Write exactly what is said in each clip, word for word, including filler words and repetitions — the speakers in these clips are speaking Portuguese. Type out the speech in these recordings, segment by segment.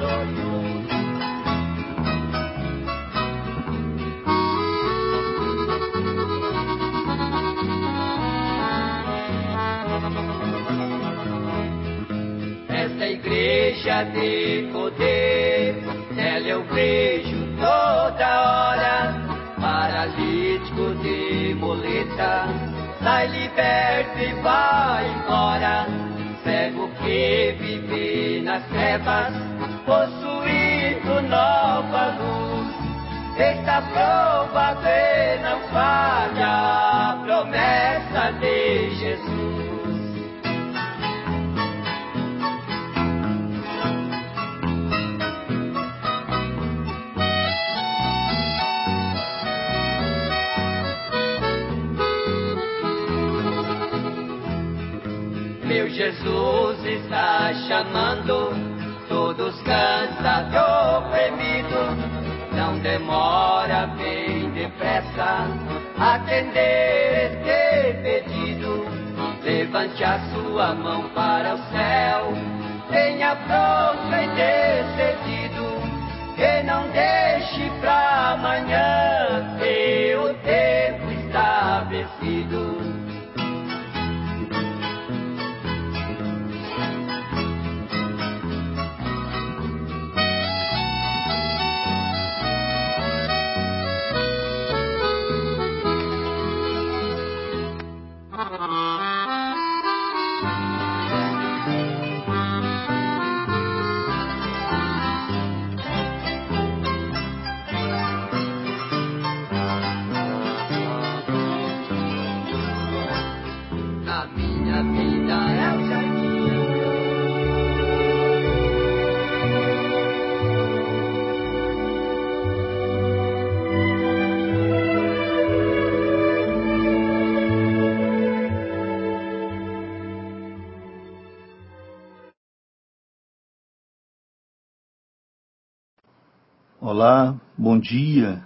Esta igreja de poder, nela eu vejo toda hora paralítico de muleta, sai liberto e vai embora. Cego que vive nas trevas, possuindo nova luz, está provado e não falha a promessa de Jesus. Meu Jesus está chamando todos cansados e oprimidos. Não demora, bem depressa atender este pedido. Levante a sua mão para o céu, tenha pronto e decidido, e não deixe para amanhã, que o tempo está vencido. A minha vida é o jardim. Olá, bom dia.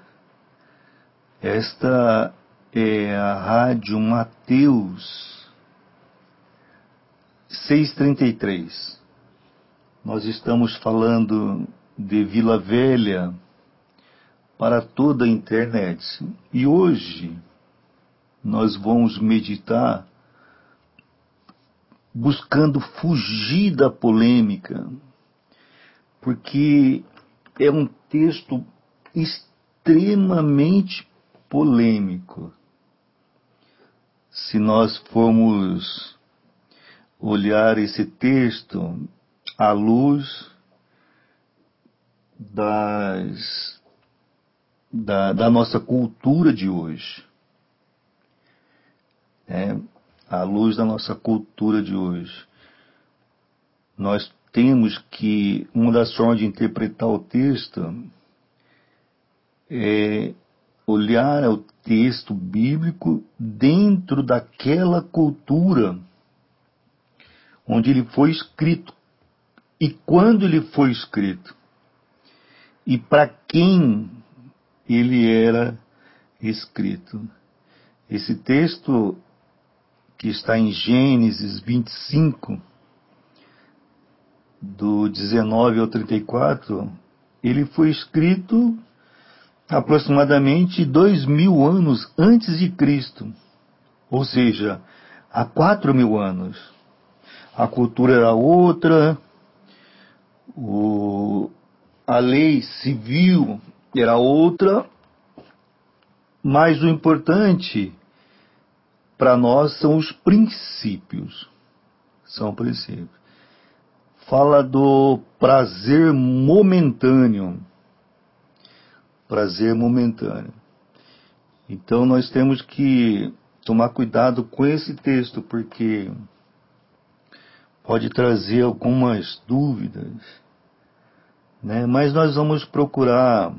Esta é a Rádio Mateus seiscentos e trinta e três. Nós estamos falando de Vila Velha para toda a internet. E hoje nós vamos meditar buscando fugir da polêmica, porque é um texto extremamente polêmico. Se nós formos olhar esse texto à luz das, da, da nossa cultura de hoje, é, à luz da nossa cultura de hoje, nós temos que, uma das formas de interpretar o texto é olhar o texto bíblico dentro daquela cultura onde ele foi escrito e quando ele foi escrito e para quem ele era escrito. Esse texto que está em Gênesis vinte e cinco, do dezenove ao trinta e quatro, ele foi escrito aproximadamente dois mil anos antes de Cristo, ou seja, há quatro mil anos. A cultura era outra, o, a lei civil era outra, mas o importante para nós são os princípios. São princípios. Fala do prazer momentâneo. Prazer momentâneo. Então nós temos que tomar cuidado com esse texto, porque pode trazer algumas dúvidas, né? Mas nós vamos procurar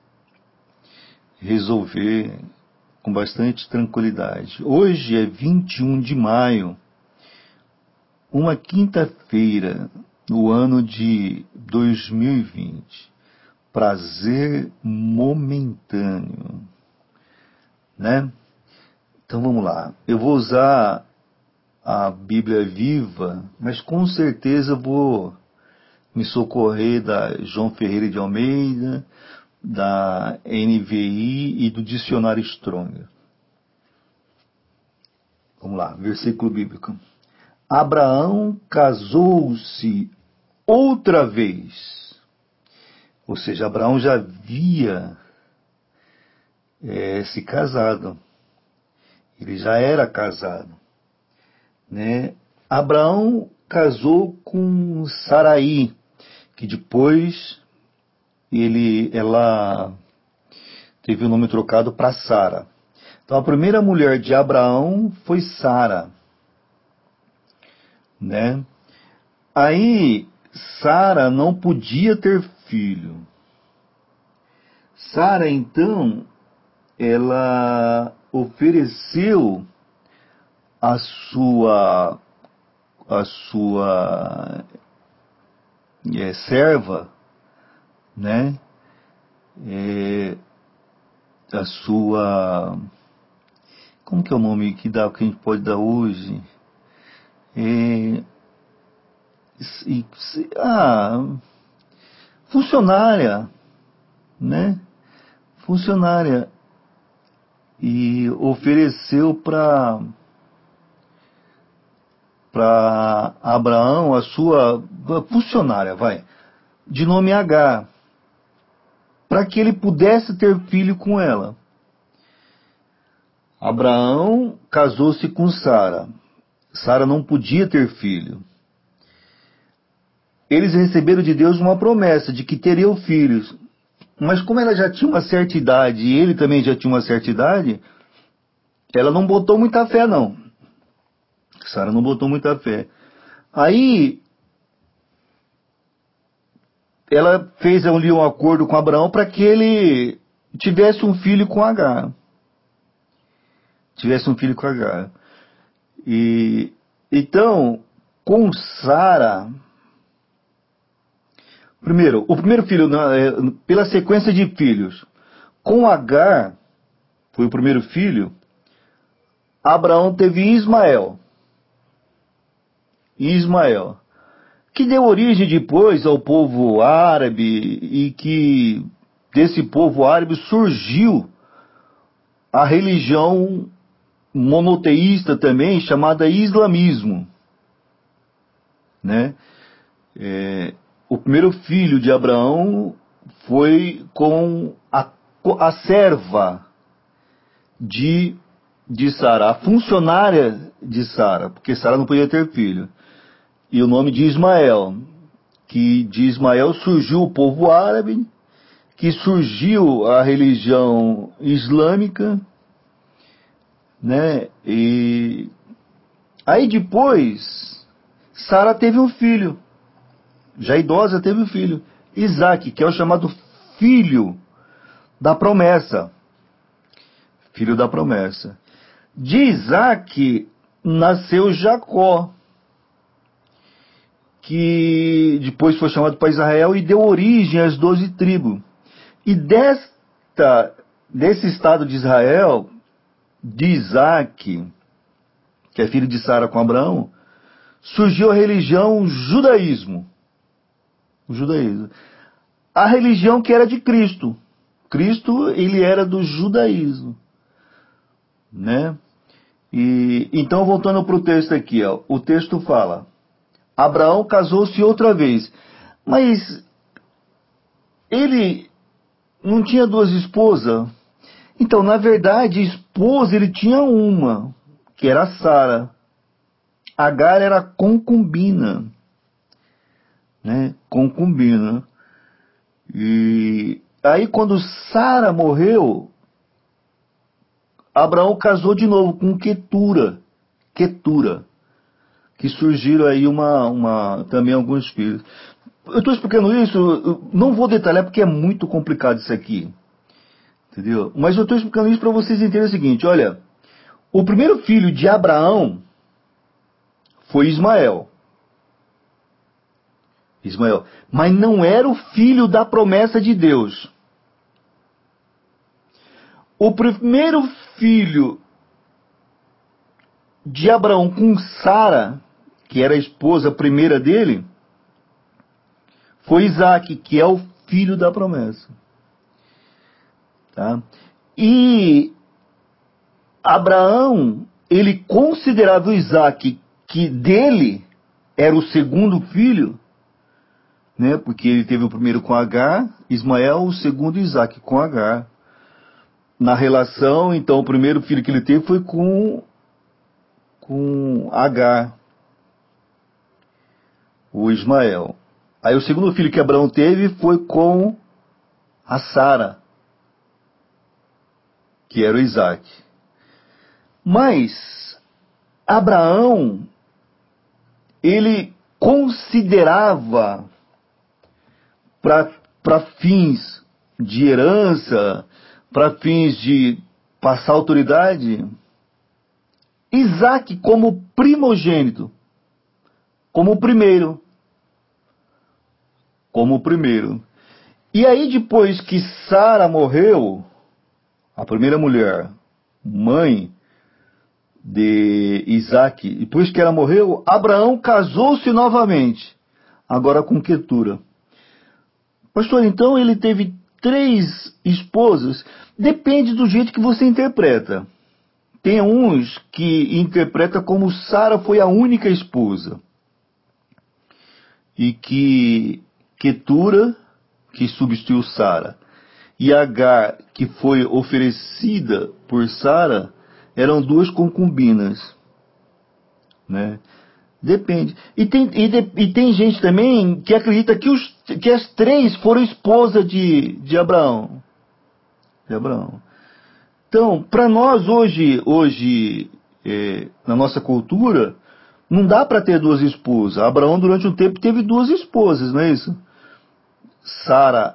resolver com bastante tranquilidade. Hoje é vinte e um de maio, uma quinta-feira, no ano de dois mil e vinte. Prazer momentâneo, né? Então vamos lá. Eu vou usar a Bíblia Viva, mas com certeza vou me socorrer da João Ferreira de Almeida, da N V I e do Dicionário Strong. Vamos lá, versículo bíblico. Abraão casou-se outra vez. Ou seja, Abraão já havia é, se casado. Ele já era casado. Né? Abraão casou com Saraí, que depois ele, ela teve o nome trocado para Sara. Então a primeira mulher de Abraão foi Sara. Né? Aí Sara não podia ter filho. Sara então ela ofereceu a sua a sua é, serva, né? É, a sua, como que é o nome que dá, que a gente pode dar hoje? É, e, ah, funcionária, né? Funcionária. E ofereceu para para Abraão a sua funcionária, vai, de nome Agar, para que ele pudesse ter filho com ela. Abraão casou-se com Sara. Sara não podia ter filho. Eles receberam de Deus uma promessa de que teriam filhos. Mas como ela já tinha uma certa idade e ele também já tinha uma certa idade, ela não botou muita fé, não. Sara não botou muita fé. Aí, ela fez ali um acordo com Abraão para que ele tivesse um filho com Agar. Tivesse um filho com Agar. E, então, com Sara, primeiro, o primeiro filho, pela sequência de filhos, com Agar, foi o primeiro filho, Abraão teve Ismael. Ismael, que deu origem depois ao povo árabe e que desse povo árabe surgiu a religião monoteísta também, chamada islamismo. Né? É, o primeiro filho de Abraão foi com a, a serva de, de Sara, a funcionária de Sara, porque Sara não podia ter filho. E o nome de Ismael, que de Ismael surgiu o povo árabe, que surgiu a religião islâmica, né? E aí depois, Sara teve um filho, já idosa teve um filho, Isaac, que é o chamado filho da promessa. Filho da promessa. De Isaac nasceu Jacó, que depois foi chamado para Israel e deu origem às doze tribos. E desta, desse estado de Israel, de Isaac, que é filho de Sara com Abraão, surgiu a religião judaísmo. O judaísmo. A religião que era de Cristo. Cristo, ele era do judaísmo. Né? E, então, voltando para o texto aqui, ó, o texto fala: Abraão casou-se outra vez, mas ele não tinha duas esposas. Então, na verdade, esposa ele tinha uma, que era Sara. Agar era concubina, né? Concubina. E aí, quando Sara morreu, Abraão casou de novo com Quetura, Quetura, que surgiram aí uma, uma, também alguns filhos. Eu estou explicando isso, não vou detalhar porque é muito complicado isso aqui, entendeu? Mas eu estou explicando isso para vocês entenderem o seguinte: olha, o primeiro filho de Abraão foi Ismael. Ismael, mas não era o filho da promessa de Deus. O primeiro filho de Abraão com Sara, que era a esposa primeira dele, foi Isaac, que é o filho da promessa. Tá? E Abraão, ele considerava o Isaac, que dele era o segundo filho, né? Porque ele teve o primeiro com Agar, Ismael, o segundo Isaac com Agar. Na relação, então, o primeiro filho que ele teve foi com, com Agar, o Ismael. Aí o segundo filho que Abraão teve foi com a Sara, que era o Isaac. Mas Abraão, ele considerava para fins de herança, para fins de passar autoridade, Isaac como primogênito, como o primeiro. Como o primeiro. E aí depois que Sara morreu, a primeira mulher, mãe de Isaac, depois que ela morreu, Abraão casou-se novamente, agora com Quetura. Pastor, então ele teve três esposas? Depende do jeito que você interpreta. Tem uns que interpretam como Sara foi a única esposa. E que Quetura, que substituiu Sara, e Agar, que foi oferecida por Sara, eram duas concubinas. Né? Depende. E tem, e, de, e tem gente também que acredita que, os, que as três foram esposa de, de Abraão. De Abraão. Então, para nós hoje, hoje é, na nossa cultura, não dá para ter duas esposas. Abraão, durante um tempo, teve duas esposas, não é isso? Sara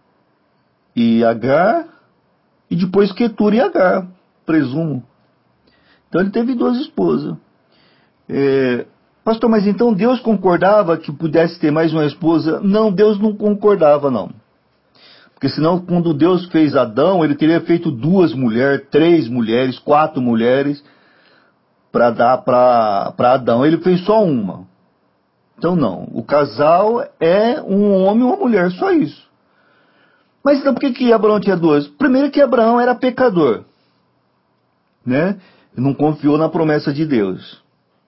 e Agar, e depois Quetura e Agar, presumo. Então ele teve duas esposas. É, pastor, mas então Deus concordava que pudesse ter mais uma esposa? Não, Deus não concordava, não. Porque senão, quando Deus fez Adão, ele teria feito duas mulheres, três mulheres, quatro mulheres, para dar para Adão. Ele fez só uma. Então não, o casal é um homem e uma mulher, só isso. Mas então por que, que Abraão tinha duas? Primeiro que Abraão era pecador, né? Não confiou na promessa de Deus.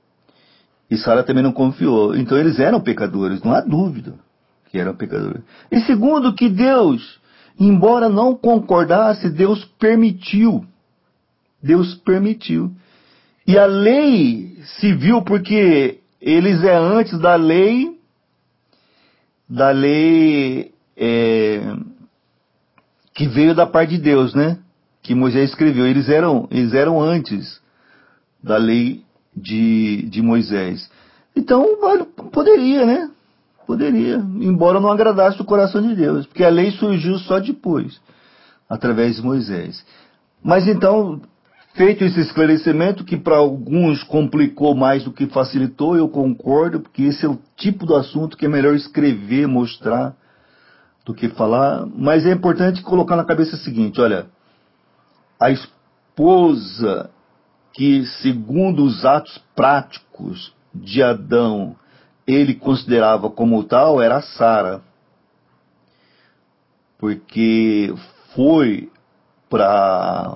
E Sara também não confiou. Então eles eram pecadores, não há dúvida que eram pecadores. E segundo que Deus, embora não concordasse, Deus permitiu. Deus permitiu. E a lei civil, porque eles é antes da lei, da lei é, que veio da parte de Deus, né? Que Moisés escreveu. Eles eram, eles eram antes da lei de, de Moisés. Então, poderia, né? Poderia, embora não agradasse o coração de Deus, porque a lei surgiu só depois, através de Moisés. Mas então, feito esse esclarecimento, que para alguns complicou mais do que facilitou, eu concordo, porque esse é o tipo do assunto que é melhor escrever, mostrar, do que falar. Mas é importante colocar na cabeça o seguinte, olha, a esposa que, segundo os atos práticos de Adão, ele considerava como tal, era Sara. Porque foi para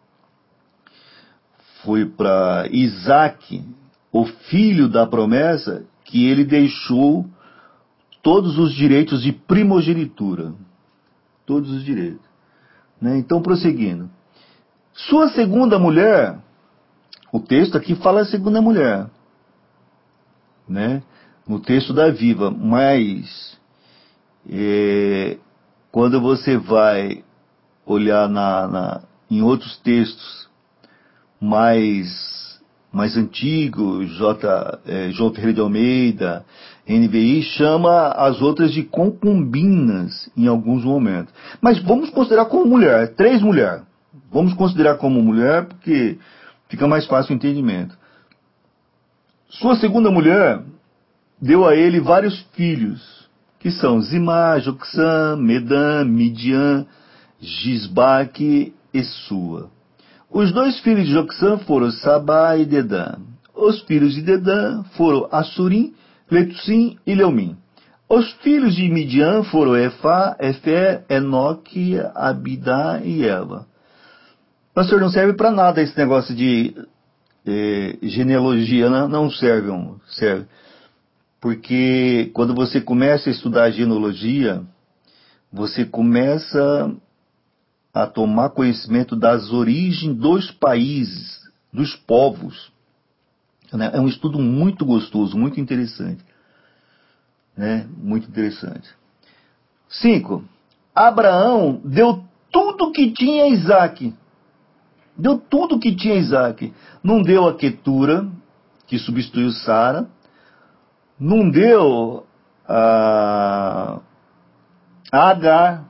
foi para Isaac, o filho da promessa, que ele deixou todos os direitos de primogenitura. Todos os direitos. Né? Então, prosseguindo. Sua segunda mulher, o texto aqui fala a segunda mulher, né? No texto da Viva, mas é, quando você vai olhar na, na, em outros textos mais, mais antigos, J, é, João Ferreira de Almeida, N V I, chama as outras de concubinas em alguns momentos. Mas vamos considerar como mulher, três mulheres. Vamos considerar como mulher porque fica mais fácil o entendimento. Sua segunda mulher deu a ele vários filhos, que são Zimá, Joxã, Medã, Midian, Gisbaque e Sua. Os dois filhos de Joxã foram Sabá e Dedã. Os filhos de Dedã foram Assurim, Letusim e Leumim. Os filhos de Midian foram Efá, Efé, Enoque, Abidá e Eva. Pastor, não serve para nada esse negócio de eh, genealogia, não, não serve, não serve. Porque quando você começa a estudar a genealogia, você começa a tomar conhecimento das origens dos países, dos povos. Né? É um estudo muito gostoso, muito interessante. Né? Muito interessante. Cinco. Abraão deu tudo que tinha a Isaac. Deu tudo que tinha a Isaac. Não deu a Quetura, que substituiu Sara. Não deu a, a Agar,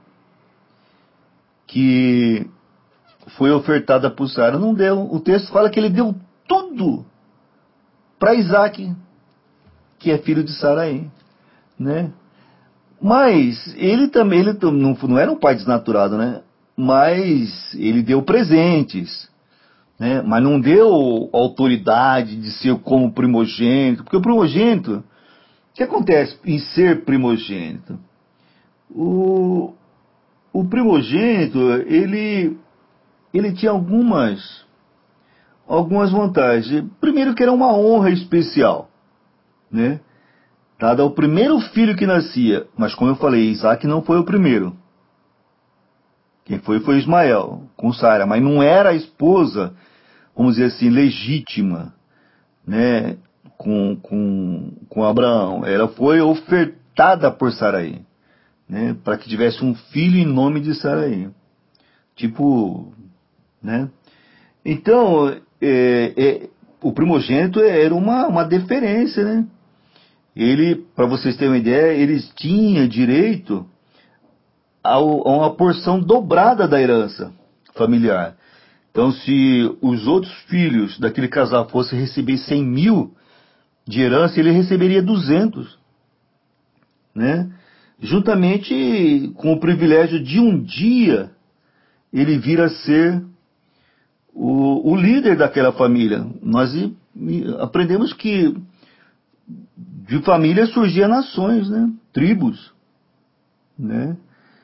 que foi ofertada por Sara. Não deu. O texto fala que ele deu tudo para Isaac, que é filho de Saraí, né? Mas ele também ele não, não era um pai desnaturado, né? Mas ele deu presentes, né? Mas não deu autoridade de ser como primogênito, porque o primogênito, o que acontece em ser primogênito? O, o primogênito, ele, ele tinha algumas, algumas vantagens. Primeiro que era uma honra especial, né? Dado ao primeiro filho que nascia, mas como eu falei, Isaac não foi o primeiro. Quem foi foi Ismael, com Sara, mas não era a esposa, vamos dizer assim, legítima, né, com, com, com Abraão. Ela foi ofertada por Saraí, né, para que tivesse um filho em nome de Saraí. Tipo, né? Então, é, é, o primogênito era uma, uma deferência, né? Ele, para vocês terem uma ideia, eles tinham direito a uma porção dobrada da herança familiar. Então, se os outros filhos daquele casal fossem receber cem mil de herança, ele receberia duzentos, né? Juntamente com o privilégio de um dia ele vir a ser o, o líder daquela família. Nós aprendemos que de família surgiam nações, né? Tribos, né?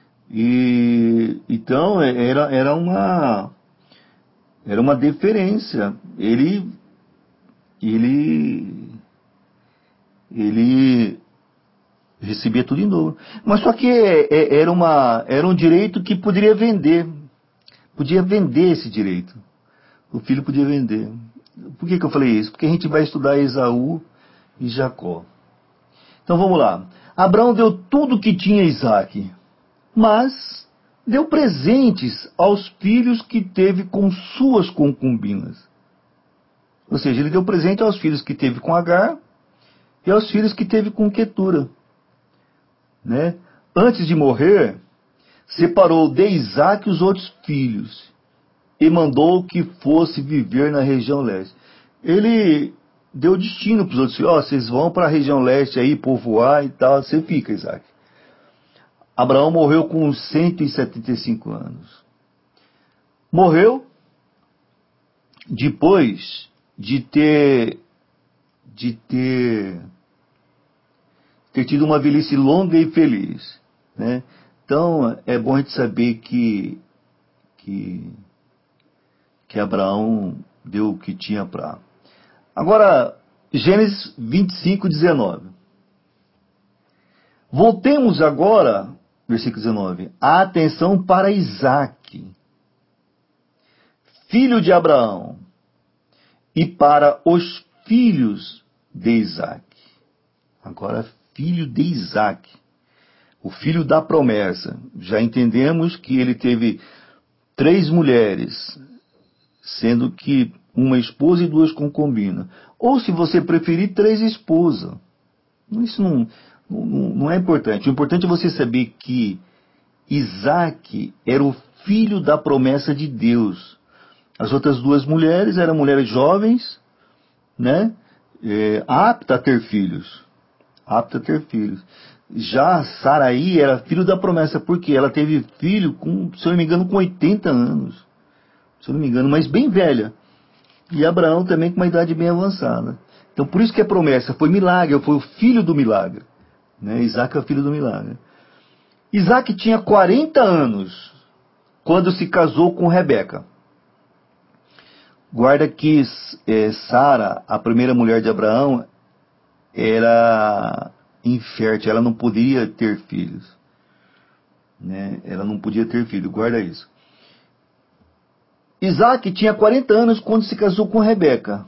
E então era, era uma era uma deferência. Ele ele ele recebia tudo em dobro. Mas só que era uma era um direito que poderia vender. Podia vender esse direito. O filho podia vender. Por que que eu falei isso? Porque a gente vai estudar Esaú e Jacó. Então vamos lá. Abraão deu tudo que tinha a Isaac, mas deu presentes aos filhos que teve com suas concubinas. Ou seja, ele deu presente aos filhos que teve com Agar e aos filhos que teve com Quetura. Né? Antes de morrer, separou de Isaac os outros filhos e mandou que fosse viver na região leste. Ele deu destino para os outros filhos. Ó, oh, vocês vão para a região leste aí, povoar e tal. Você fica, Isaac. Abraão morreu com cento e setenta e cinco anos. Morreu depois de ter, de ter, ter tido uma velhice longa e feliz. Né? Então, é bom a gente saber que, que, que Abraão deu o que tinha para... Agora, Gênesis vinte e cinco, dezenove. Voltemos agora, versículo dezenove, a atenção para Isaac, filho de Abraão, e para os filhos de Isaac. Agora, filho de Isaac, o filho da promessa. Já entendemos que ele teve três mulheres, sendo que uma esposa e duas concubinas. Ou, se você preferir, três esposas. Isso não, não, não é importante. O importante é você saber que Isaac era o filho da promessa de Deus. As outras duas mulheres eram mulheres jovens, né? É, aptas a ter filhos. Aptas a ter filhos. Já Saraí era filho da promessa, porque ela teve filho, com, se eu não me engano, com oitenta anos. Se eu não me engano, mas bem velha. E Abraão também com uma idade bem avançada. Então por isso que a promessa foi milagre, foi o filho do milagre. Né? Isaac é o filho do milagre. Isaac tinha quarenta anos quando se casou com Rebeca. Guarda que é, Sara, a primeira mulher de Abraão, era infértil, ela não podia ter filhos. Né? Ela não podia ter filho, guarda isso. Isaac tinha quarenta anos quando se casou com Rebeca.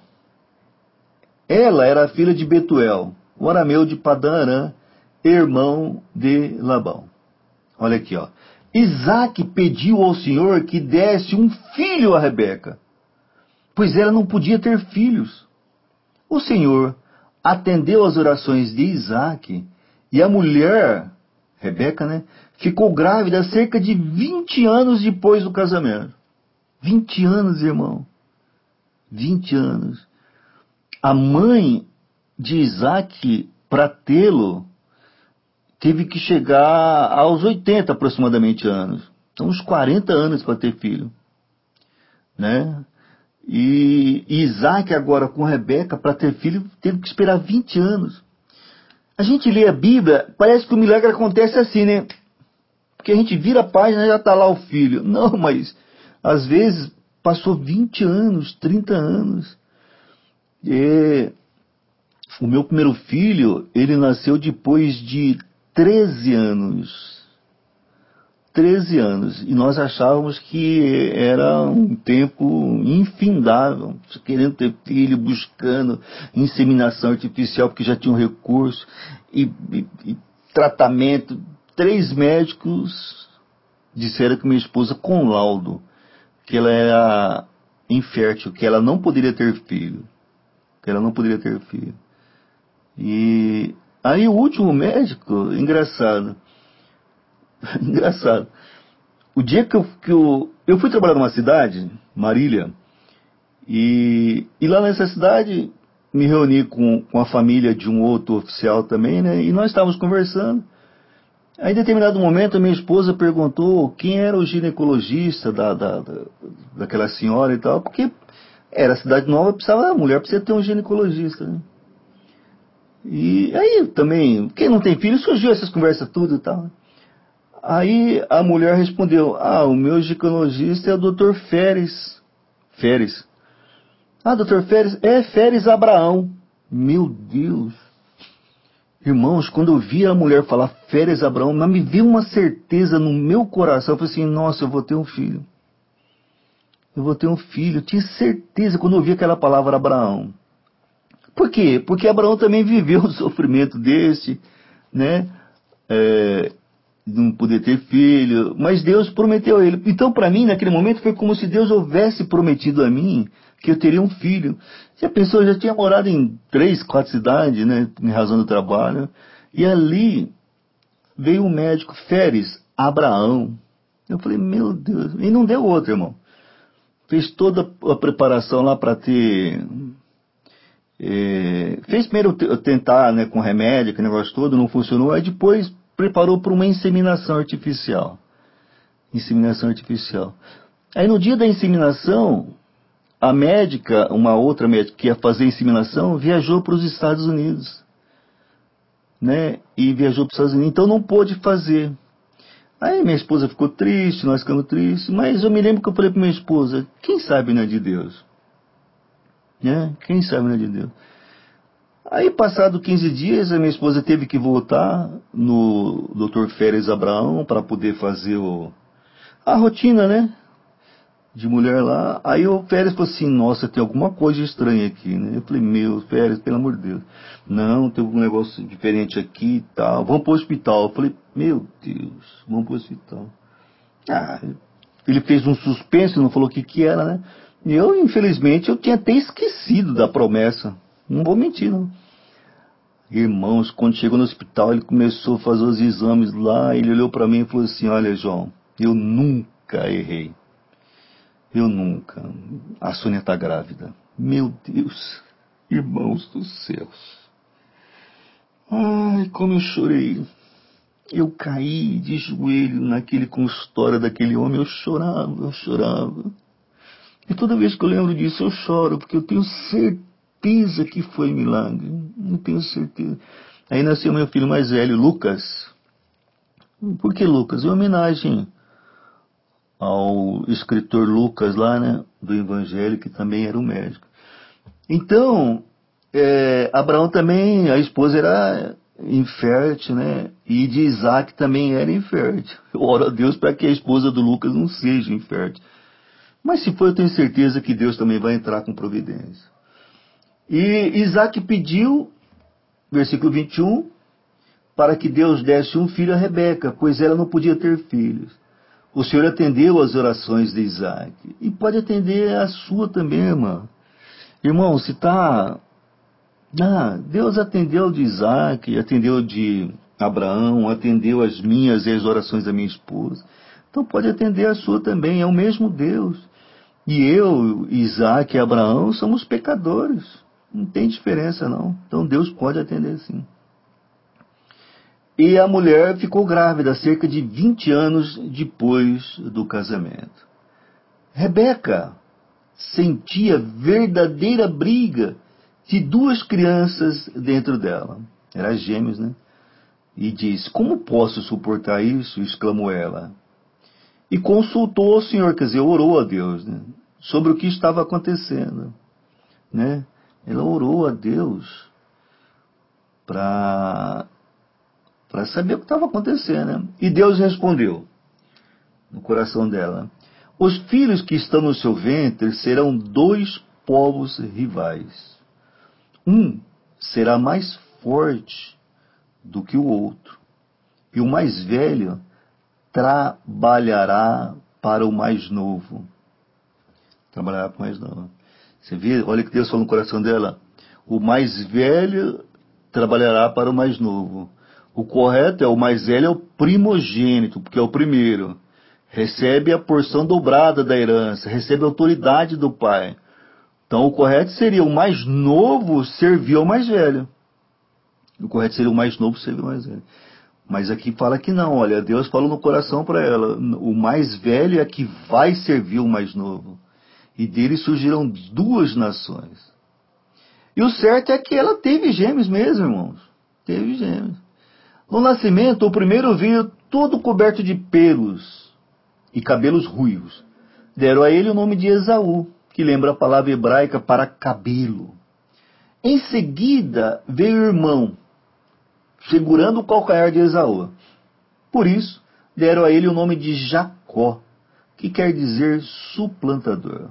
Ela era filha de Betuel, o arameu de Padã Arã, irmão de Labão. Olha aqui, ó. Isaac pediu ao Senhor que desse um filho a Rebeca, pois ela não podia ter filhos. O Senhor atendeu às orações de Isaac, e a mulher, Rebeca, né, ficou grávida cerca de vinte anos depois do casamento. vinte anos, irmão. vinte anos. A mãe de Isaac, para tê-lo, teve que chegar aos oitenta aproximadamente anos. Então, uns quarenta anos para ter filho. Né? E Isaac agora com Rebeca, para ter filho, teve que esperar vinte anos. A gente lê a Bíblia, parece que o milagre acontece assim, né? Porque a gente vira a página e já está lá o filho. Não, mas às vezes passou vinte anos, trinta anos. E o meu primeiro filho, ele nasceu depois de treze anos. treze anos. E nós achávamos que era um tempo infindável. Querendo ter filho, buscando inseminação artificial, porque já tinha um recurso. E, e, e tratamento. Três médicos disseram que minha esposa, com laudo, que ela era infértil, que ela não poderia ter filho. Que ela não poderia ter filho. E aí o último médico, engraçado, engraçado, o dia que eu, que eu, eu fui trabalhar numa cidade, Marília, e, e lá nessa cidade me reuni com, com a família de um outro oficial também, né, e nós estávamos conversando. Aí em determinado momento a minha esposa perguntou quem era o ginecologista da, da, da, daquela senhora e tal, porque era cidade nova, precisava, a mulher precisa ter um ginecologista, né? E aí também, quem não tem filho, surgiu essas conversas tudo e tal. Aí a mulher respondeu, ah, o meu ginecologista é o doutor Feres. Feres. Ah, doutor Feres, é Feres Abraão. Meu Deus. Irmãos, quando eu vi a mulher falar Feres Abraão, mas me veio uma certeza no meu coração. Eu falei assim, nossa, eu vou ter um filho. Eu vou ter um filho. Eu tinha certeza quando eu vi aquela palavra Abraão. Por quê? Porque Abraão também viveu o sofrimento desse, né? É, não poder ter filho, mas Deus prometeu a ele. Então, para mim, naquele momento, foi como se Deus houvesse prometido a mim que eu teria um filho. Se a pessoa já tinha morado em três, quatro cidades, né? Em razão do trabalho. E ali veio um médico, Feres Abraão. Eu falei, meu Deus. E não deu outro, irmão. Fez toda a preparação lá para ter... É, fez primeiro tentar, né, com remédio, aquele negócio todo, não funcionou, aí depois preparou para uma inseminação artificial. Inseminação artificial. Aí no dia da inseminação, a médica, uma outra médica que ia fazer a inseminação, viajou para os Estados Unidos. Né, e viajou para os Estados Unidos, então não pôde fazer. Aí minha esposa ficou triste, nós ficamos tristes, mas eu me lembro que eu falei para minha esposa, quem sabe não é de Deus? Né? Quem sabe não é de Deus. Aí, passado quinze dias, a minha esposa teve que voltar no doutor Feres Abraão para poder fazer o, a rotina, né? De mulher lá. Aí o Feres falou assim, nossa, tem alguma coisa estranha aqui, né? Eu falei, meu, Feres, pelo amor de Deus. Não, tem algum negócio diferente aqui e tal. Vamos para o hospital. Eu falei, meu Deus, vamos para o hospital. Ah, ele fez um suspense, não falou o que que era, né? E eu, infelizmente, eu tinha até esquecido da promessa. Não vou mentir, não. Irmãos, quando chegou no hospital, ele começou a fazer os exames lá, ele olhou para mim e falou assim, olha, João, eu nunca errei. Eu nunca. A Sônia está grávida. Meu Deus, irmãos dos céus. Ai, como eu chorei. Eu caí de joelho naquele consultório daquele homem, eu chorava, eu chorava. E toda vez que eu lembro disso, eu choro, porque eu tenho certeza que foi milagre. Eu tenho certeza. Aí nasceu meu filho mais velho, Lucas. Por que Lucas? Em homenagem ao escritor Lucas lá, né, do Evangelho, que também era um médico. Então, é, Abraão também, a esposa era infértil, né, e de Isaac também era infértil. Eu oro a Deus para que a esposa do Lucas não seja infértil. Mas se for, eu tenho certeza que Deus também vai entrar com providência. E Isaac pediu, versículo vinte e um, para que Deus desse um filho a Rebeca, pois ela não podia ter filhos. O Senhor atendeu às orações de Isaac. E pode atender a sua também, irmão. Irmão, se está... Ah, Deus atendeu de Isaac, atendeu de Abraão, atendeu as minhas e as orações da minha esposa. Então pode atender a sua também, é o mesmo Deus. E eu, Isaac e Abraão somos pecadores. Não tem diferença não. Então Deus pode atender sim. E a mulher ficou grávida cerca de vinte anos depois do casamento. Rebeca sentia verdadeira briga de duas crianças dentro dela. Eram gêmeos, né? E disse, como posso suportar isso? Exclamou ela. E consultou o Senhor, quer dizer, orou a Deus, né, sobre o que estava acontecendo. Né? Ela orou a Deus para... para saber o que estava acontecendo. Né? E Deus respondeu no coração dela, os filhos que estão no seu ventre serão dois povos rivais. Um será mais forte do que o outro, e o mais velho trabalhará para o mais novo. Trabalhará para o mais novo. Você vê, olha o que Deus falou no coração dela. O mais velho trabalhará para o mais novo. O correto é o mais velho é o primogênito, porque é o primeiro. Recebe a porção dobrada da herança, recebe a autoridade do pai. Então o correto seria o mais novo servir ao mais velho. O correto seria o mais novo servir ao mais velho. Mas aqui fala que não, olha, Deus falou no coração para ela, o mais velho é que vai servir o mais novo. E dele surgirão duas nações. E o certo é que ela teve gêmeos mesmo, irmãos. Teve gêmeos. No nascimento, o primeiro veio todo coberto de pelos e cabelos ruivos. Deram a ele o nome de Esaú, que lembra a palavra hebraica para cabelo. Em seguida veio o irmão, segurando o calcanhar de Esaú. Por isso, deram a ele o nome de Jacó, que quer dizer suplantador.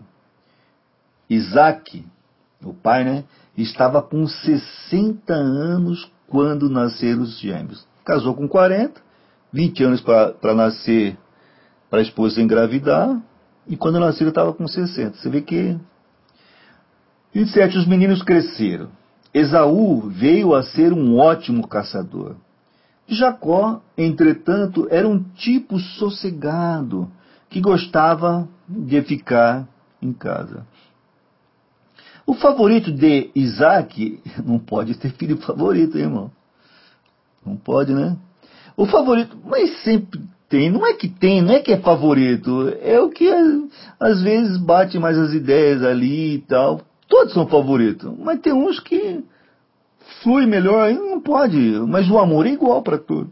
Isaac, o pai, né, estava com sessenta anos quando nasceram os gêmeos. Casou com quarenta, vinte anos para nascer, para a esposa engravidar, e quando nasceram estava com sessenta. Você vê que... vinte e sete, os meninos cresceram. Esaú veio a ser um ótimo caçador. Jacó, entretanto, era um tipo sossegado, que gostava de ficar em casa. O favorito de Isaac, não pode ter filho favorito, hein, irmão? Não pode, né? O favorito, mas sempre tem, não é que tem, não é que é favorito, é o que às vezes bate mais as ideias ali e tal. Todos são favoritos, mas tem uns que flui melhor, aí não pode, mas o amor é igual para tudo.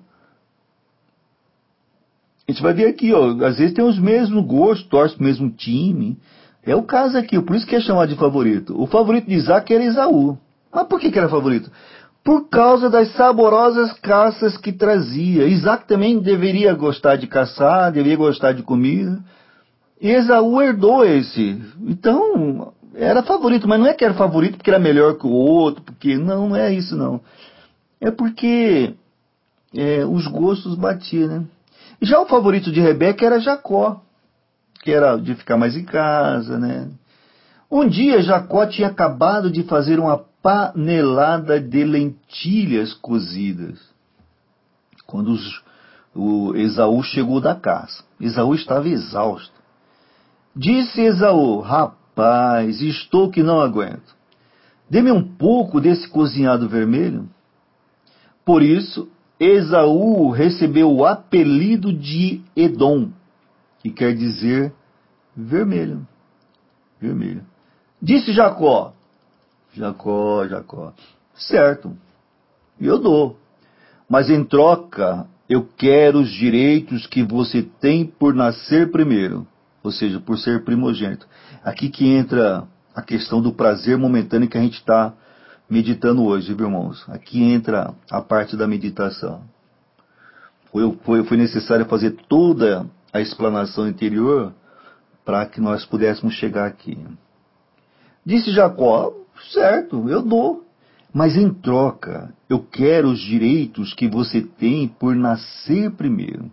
A gente vai ver aqui, ó, às vezes tem os mesmos gostos, torce pro mesmo time. É o caso aqui, por isso que é chamado de favorito. O favorito de Isaac era Esaú. Mas por que que era favorito? Por causa das saborosas caças que trazia. Isaac também deveria gostar de caçar, deveria gostar de comida. E Esaú herdou esse. Então, era favorito, mas não é que era favorito porque era melhor que o outro, porque não, não é isso não. É porque é, os gostos batiam, né? Já o favorito de Rebeca era Jacó, que era de ficar mais em casa, né? Um dia Jacó tinha acabado de fazer uma panelada de lentilhas cozidas, quando os, o Esaú chegou da caça. Esaú estava exausto. Disse Esaú, rapaz, estou que não aguento. Dê-me um pouco desse cozinhado vermelho. Por isso, Esaú recebeu o apelido de Edom, que quer dizer vermelho. Vermelho. Disse Jacó, Jacó, Jacó, certo, e eu dou. Mas em troca, eu quero os direitos que você tem por nascer primeiro, ou seja, por ser primogênito. Aqui que entra a questão do prazer momentâneo que a gente está meditando hoje, viu, irmãos? Aqui entra a parte da meditação. Foi, foi, foi necessário fazer toda a explanação anterior para que nós pudéssemos chegar aqui. Disse Jacó, certo, eu dou. Mas em troca, eu quero os direitos que você tem por nascer primeiro.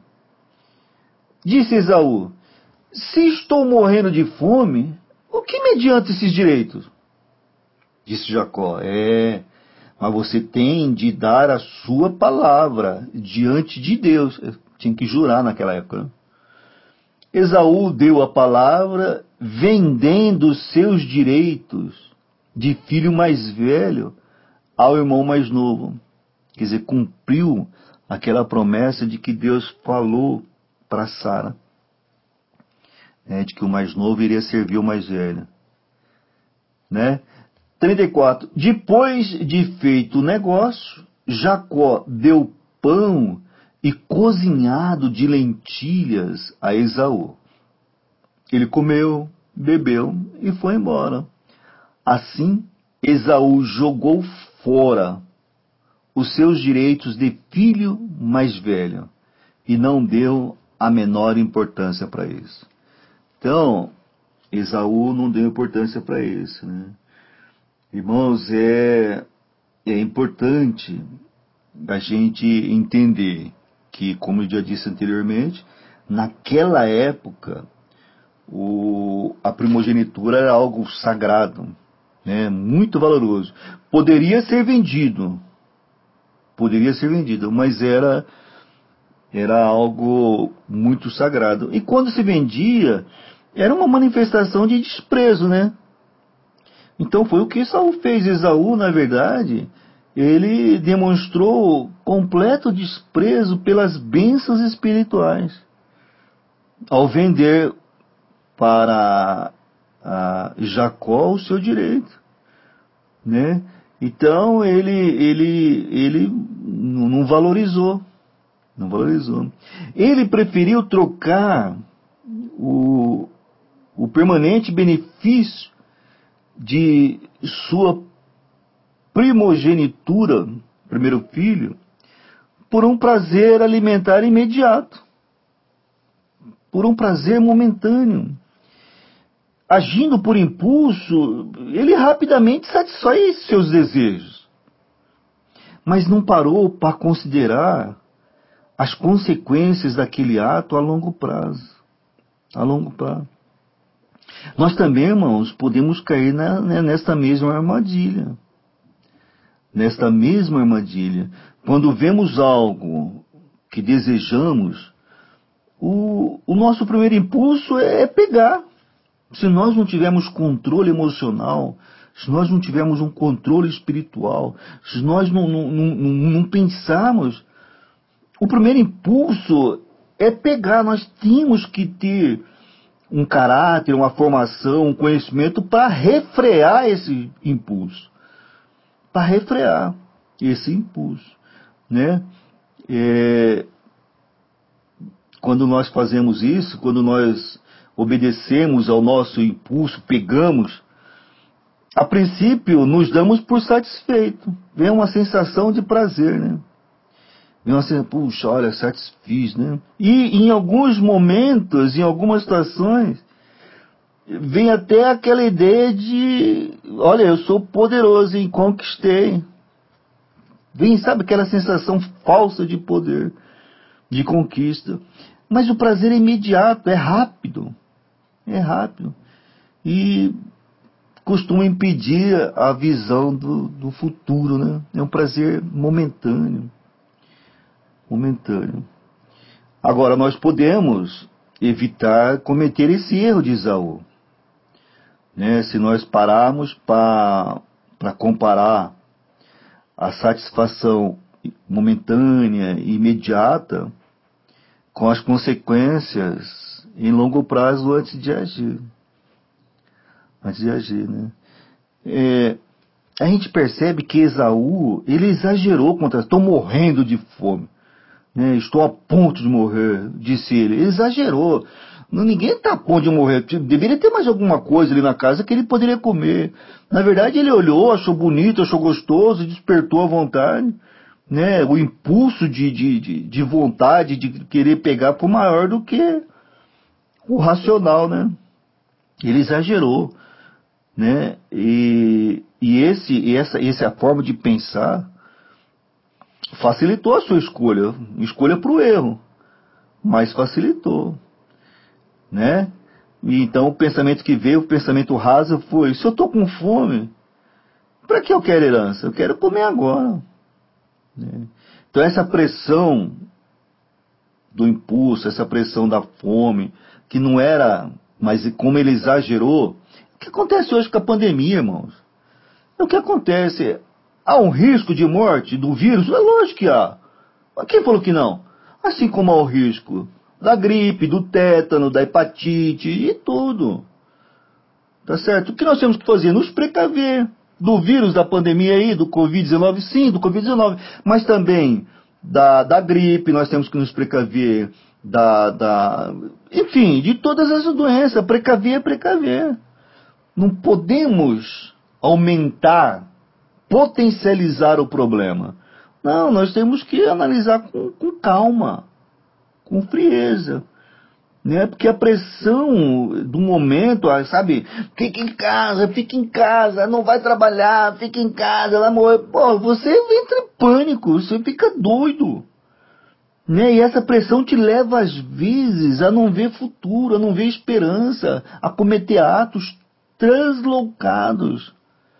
Disse Esaú, se estou morrendo de fome, o que me adianta esses direitos? Disse Jacó, é, mas você tem de dar a sua palavra diante de Deus. Eu tinha que jurar naquela época, né? Esaú deu a palavra vendendo seus direitos de filho mais velho ao irmão mais novo. Quer dizer, cumpriu aquela promessa de que Deus falou para Sara, né, de que o mais novo iria servir o mais velho. Né? trinta e quatro. Depois de feito o negócio, Jacó deu pão e cozinhado de lentilhas a Esaú. Ele comeu, bebeu e foi embora. Assim, Esaú jogou fora os seus direitos de filho mais velho e não deu a menor importância para isso. Então, Esaú não deu importância para isso, né? Irmãos, é, é importante a gente entender que, como eu já disse anteriormente, naquela época, o, a primogenitura era algo sagrado, né, muito valoroso. Poderia ser vendido, poderia ser vendido, mas era, era algo muito sagrado. E quando se vendia, era uma manifestação de desprezo, né? Então foi o que Esaú fez. Esaú, na verdade, ele demonstrou completo desprezo pelas bênçãos espirituais ao vender para a Jacó o seu direito, né? Então ele ele ele não valorizou, não valorizou. Ele preferiu trocar o, o permanente benefício de sua primogenitura, primeiro filho, por um prazer alimentar imediato, por um prazer momentâneo. Agindo por impulso, ele rapidamente satisfaz seus desejos, mas não parou para considerar as consequências daquele ato a longo prazo. A longo prazo. Nós também, irmãos, podemos cair na, nesta mesma armadilha. Nesta mesma armadilha. Quando vemos algo que desejamos, o, o nosso primeiro impulso é, é pegar. Se nós não tivermos controle emocional, se nós não tivermos um controle espiritual, se nós não, não, não, não pensarmos, o primeiro impulso é pegar. Nós temos que ter um caráter, uma formação, um conhecimento para refrear esse impulso. Para refrear esse impulso, né? É, quando nós fazemos isso, quando nós obedecemos ao nosso impulso, pegamos, a princípio nos damos por satisfeito. Vem uma sensação de prazer, né? Vem uma sensação, puxa, olha, satisfiz, né? E em alguns momentos, em algumas situações, vem até aquela ideia de, olha, eu sou poderoso e conquistei. Vem, sabe, aquela sensação falsa de poder, de conquista. Mas o prazer é imediato, é rápido. É rápido. E costuma impedir a visão do, do futuro, né? É um prazer momentâneo. Momentâneo. Agora, nós podemos evitar cometer esse erro de Esaú. Né? Se nós pararmos para comparar a satisfação momentânea e imediata com as consequências em longo prazo antes de agir. Antes de agir, né? É, a gente percebe que Esaú, ele exagerou contra, estou morrendo de fome, né? Estou a ponto de morrer, disse ele. Ele exagerou. Não, ninguém está a ponto de morrer. Deveria ter mais alguma coisa ali na casa que ele poderia comer. Na verdade, ele olhou, achou bonito, achou gostoso, despertou a vontade, né? O impulso de, de, de, de vontade, de querer pegar, foi maior do que o racional, né? Ele exagerou, né? E, e esse, e essa, essa é a forma de pensar facilitou a sua escolha, escolha para o erro, mas facilitou, né? E então o pensamento que veio, o pensamento raso foi: se eu estou com fome, para que eu quero herança? Eu quero comer agora, né? Então essa pressão do impulso, essa pressão da fome, que não era, mas como ele exagerou, o que acontece hoje com a pandemia, irmãos? O que acontece? Há um risco de morte do vírus? É lógico que há. Mas quem falou que não? Assim como há o risco da gripe, do tétano, da hepatite e tudo. Tá certo? O que nós temos que fazer? Nos precaver do vírus, da pandemia aí, do covid dezenove, sim, do covid dezenove, mas também da, da gripe, nós temos que nos precaver da, da... Enfim, de todas as doenças. Precaver é precaver. Não podemos aumentar, potencializar o problema. Não, nós temos que analisar com, com calma, com frieza, né? Porque a pressão do momento, sabe, fica em casa, fica em casa, não vai trabalhar, fica em casa, vai morrer. Pô, você entra em pânico, você fica doido, né? E essa pressão te leva às vezes a não ver futuro, a não ver esperança, a cometer atos translocados,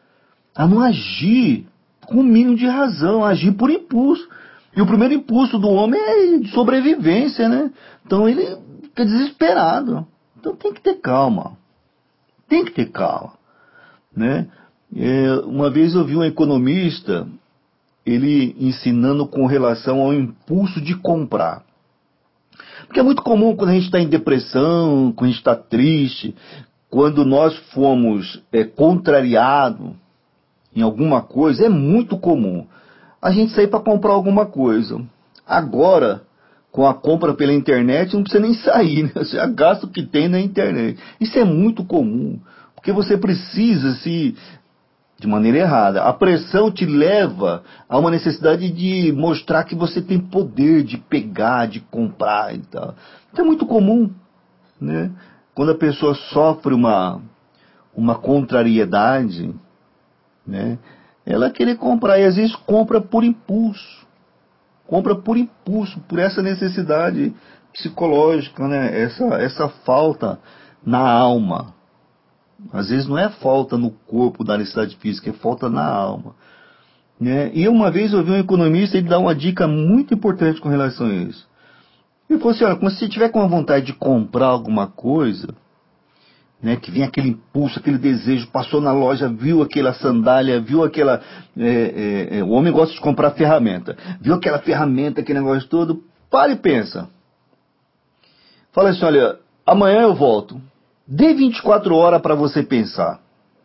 a não agir com o mínimo de razão, a agir por impulso. E o primeiro impulso do homem é de sobrevivência, né? Então ele fica desesperado. Então tem que ter calma. Tem que ter calma, né? É, uma vez eu vi um economista, ele ensinando com relação ao impulso de comprar. Porque é muito comum quando a gente está em depressão, quando a gente está triste, quando nós fomos é, contrariados em alguma coisa, é muito comum a gente sair para comprar alguma coisa. Agora, com a compra pela internet, não precisa nem sair, né? Você já gasta o que tem na internet. Isso é muito comum, porque você precisa se... de maneira errada. A pressão te leva a uma necessidade de mostrar que você tem poder de pegar, de comprar e tal. Isso é muito comum, né? Quando a pessoa sofre uma, uma contrariedade, né? Ela querer comprar, e às vezes compra por impulso. Compra por impulso, por essa necessidade psicológica, né? Essa, essa falta na alma. Às vezes não é falta no corpo da necessidade física, é falta na alma, né? E uma vez eu vi um economista, ele dá uma dica muito importante com relação a isso. Ele falou assim: olha, quando você tiver com a vontade de comprar alguma coisa, né, que vem aquele impulso, aquele desejo, passou na loja, viu aquela sandália, viu aquela... É, é, é, o homem gosta de comprar ferramenta. Viu aquela ferramenta, aquele negócio todo, para e pensa. Fala assim: olha, amanhã eu volto. Dê vinte e quatro horas para você pensar.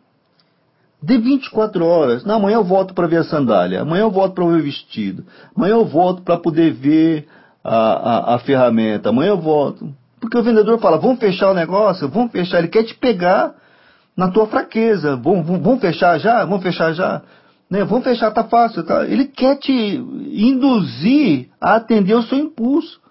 Dê vinte e quatro horas. Não, amanhã eu volto para ver a sandália. Amanhã eu volto para ver o vestido. Amanhã eu volto para poder ver a, a, a ferramenta. Amanhã eu volto. Porque o vendedor fala: vamos fechar o negócio? Vamos fechar. Ele quer te pegar na tua fraqueza. Vamos, vamos, vamos fechar já? Vamos fechar já? Né? Vamos fechar, tá fácil. Tá? Ele quer te induzir a atender o seu impulso.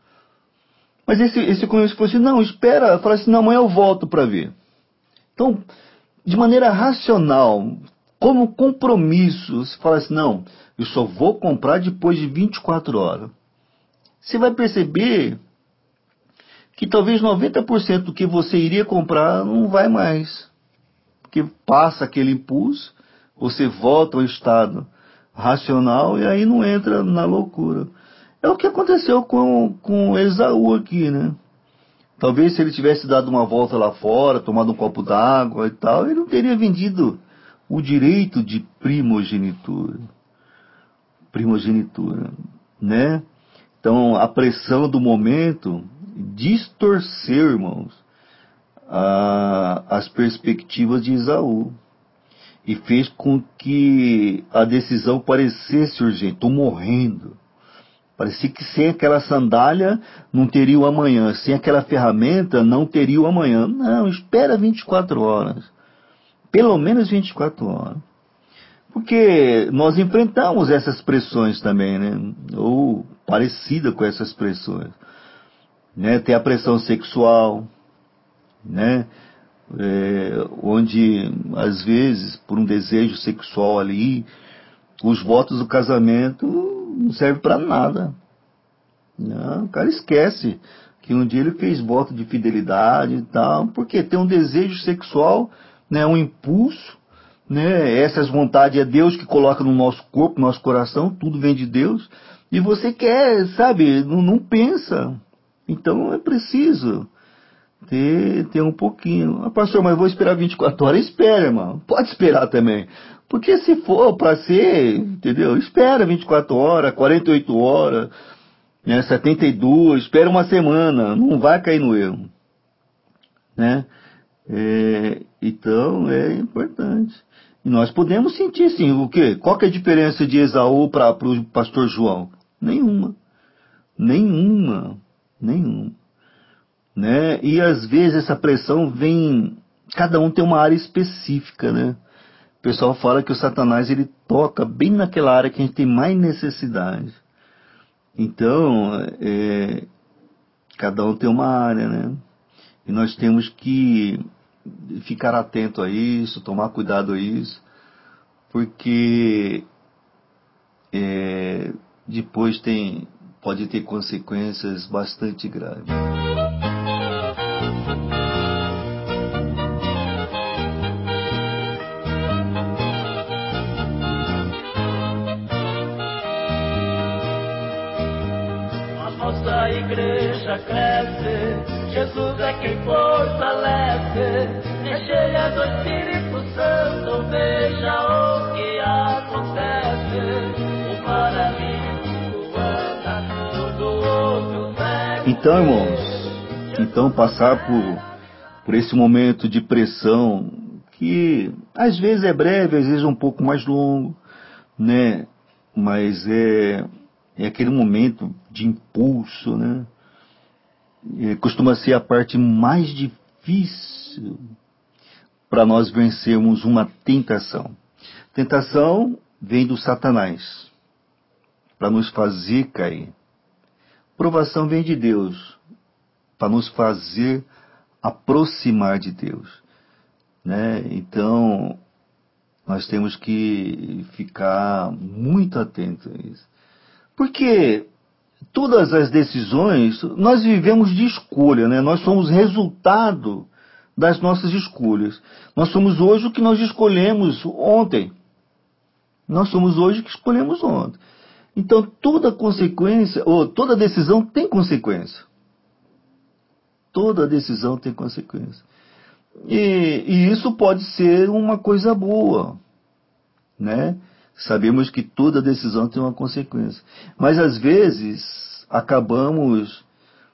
Mas esse, esse economista falou assim: não, espera. Fala assim: não, amanhã eu volto para ver. Então, de maneira racional, como compromisso, você fala assim: não, eu só vou comprar depois de vinte e quatro horas. Você vai perceber que talvez noventa por cento do que você iria comprar não vai mais. Porque passa aquele impulso, você volta ao estado racional e aí não entra na loucura. É o que aconteceu com, com Esaú aqui, né? Talvez se ele tivesse dado uma volta lá fora, tomado um copo d'água e tal, ele não teria vendido o direito de primogenitura. Primogenitura, né? Então, a pressão do momento distorceu, irmãos, a, as perspectivas de Esaú. e fez com que a decisão parecesse urgente. Estou morrendo. Parecia que sem aquela sandália não teria o amanhã, sem aquela ferramenta não teria o amanhã. Não, espera vinte e quatro horas. Pelo menos vinte e quatro horas. Porque nós enfrentamos essas pressões também, né? Ou parecida com essas pressões. Né? Tem a pressão sexual, né? É, onde, às vezes, por um desejo sexual ali, os votos do casamento não servem para nada. Não, o cara esquece que um dia ele fez voto de fidelidade e tal, porque tem um desejo sexual, né, um impulso, né, essas vontades é Deus que coloca no nosso corpo, no nosso coração, tudo vem de Deus, e você quer, sabe, não, não pensa. Então é preciso ter, ter um pouquinho. Ah, pastor, mas eu vou esperar vinte e quatro horas. Espera, irmão. Pode esperar também. Porque se for para ser, entendeu? Espera vinte e quatro horas, quarenta e oito horas, né, setenta e duas, espera uma semana. Não vai cair no erro. Né? É, então é importante. E nós podemos sentir sim. O quê? Qual que é a diferença de Esaú para o pastor João? Nenhuma. Nenhuma. Nenhuma. Né? E às vezes essa pressão vem, cada um tem uma área específica, né? O pessoal fala que o Satanás ele toca bem naquela área que a gente tem mais necessidade. Então, é, cada um tem uma área, né? E nós temos que ficar atento a isso, tomar cuidado a isso, porque é, depois tem, pode ter consequências bastante graves. Nossa igreja cresce, Jesus é quem fortalece, é cheia do Espírito Santo, veja o que acontece, o paralítico anda, tudo ouve o cego. Então, irmãos, então passar por, por esse momento de pressão, que às vezes é breve, às vezes é um pouco mais longo, né? Mas é... é aquele momento de impulso, né? E costuma ser a parte mais difícil para nós vencermos uma tentação. Tentação vem do Satanás, para nos fazer cair. Provação vem de Deus, para nos fazer aproximar de Deus. Né? Então, nós temos que ficar muito atentos a isso. Porque todas as decisões, nós vivemos de escolha, né? Nós somos resultado das nossas escolhas. Nós somos hoje o que nós escolhemos ontem. Nós somos hoje o que escolhemos ontem. Então toda consequência, ou toda decisão tem consequência. Toda decisão tem consequência. E, e isso pode ser uma coisa boa, né? Sabemos que toda decisão tem uma consequência. Mas às vezes acabamos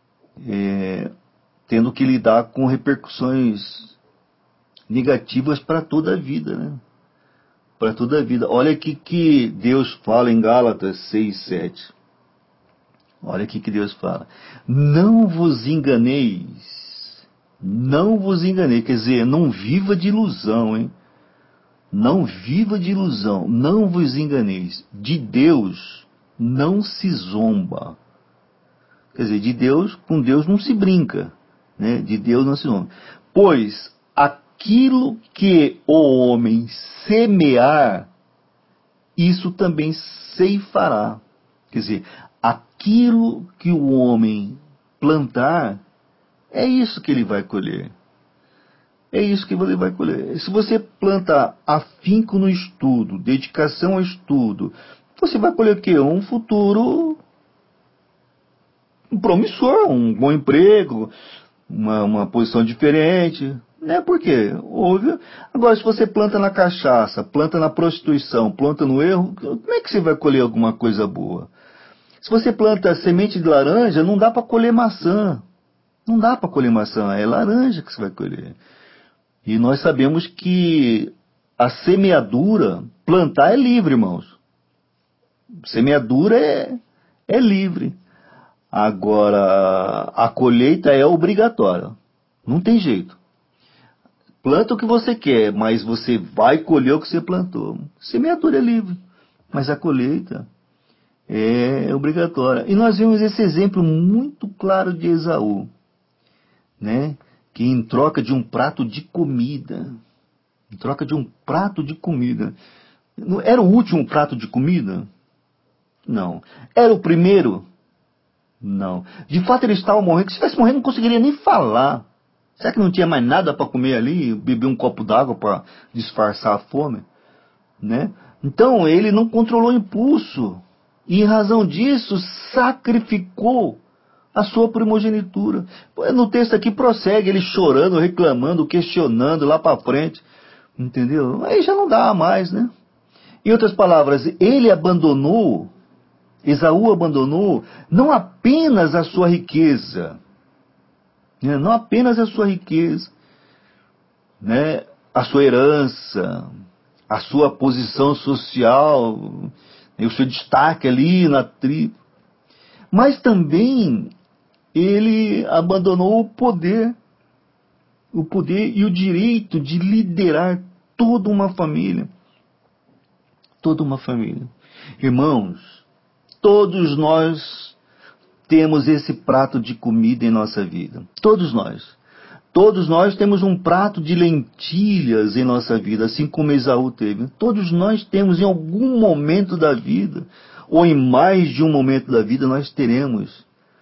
é, tendo que lidar com repercussões negativas para toda a vida, né? Para toda a vida. Olha aqui que Deus fala em Gálatas seis, sete. Olha aqui que Deus fala. Não vos enganeis. Não vos enganeis. Quer dizer, não viva de ilusão, hein? Não viva de ilusão, não vos enganeis. De Deus não se zomba. Quer dizer, de Deus, com Deus não se brinca. Né? De Deus não se zomba. Pois aquilo que o homem semear, isso também ceifará. Quer dizer, aquilo que o homem plantar, é isso que ele vai colher. É isso que você vai colher. Se você planta afinco no estudo, dedicação ao estudo, você vai colher o quê? Um futuro promissor, um bom emprego, uma, uma posição diferente. Né? Por quê? Houve... Agora, se você planta na cachaça, planta na prostituição, planta no erro, como é que você vai colher alguma coisa boa? Se você planta semente de laranja, não dá para colher maçã. Não dá para colher maçã, é laranja que você vai colher. E nós sabemos que a semeadura, plantar é livre, irmãos. Semeadura é, é livre. Agora, a colheita é obrigatória. Não tem jeito. Planta o que você quer, mas você vai colher o que você plantou. Semeadura é livre, mas a colheita é obrigatória. E nós vemos esse exemplo muito claro de Esaú, né? Que em troca de um prato de comida, em troca de um prato de comida, era o último prato de comida? Não. Era o primeiro? Não. De fato ele estava morrendo, se estivesse morrendo não conseguiria nem falar. Será que não tinha mais nada para comer ali? Beber um copo d'água para disfarçar a fome? Né? Então ele não controlou o impulso. E em razão disso, sacrificou a sua primogenitura. No texto aqui prossegue, ele chorando, reclamando, questionando lá para frente. Entendeu? Aí já não dá mais, né? Em outras palavras, ele abandonou, Esaú abandonou não apenas a sua riqueza, né? Não apenas a sua riqueza, né? A sua herança, a sua posição social, o seu destaque ali na tribo, mas também ele abandonou o poder, o poder e o direito de liderar toda uma família, toda uma família. Irmãos, todos nós temos esse prato de comida em nossa vida, todos nós. Todos nós temos um prato de lentilhas em nossa vida, assim como Esaú teve. Todos nós temos em algum momento da vida, ou em mais de um momento da vida, nós teremos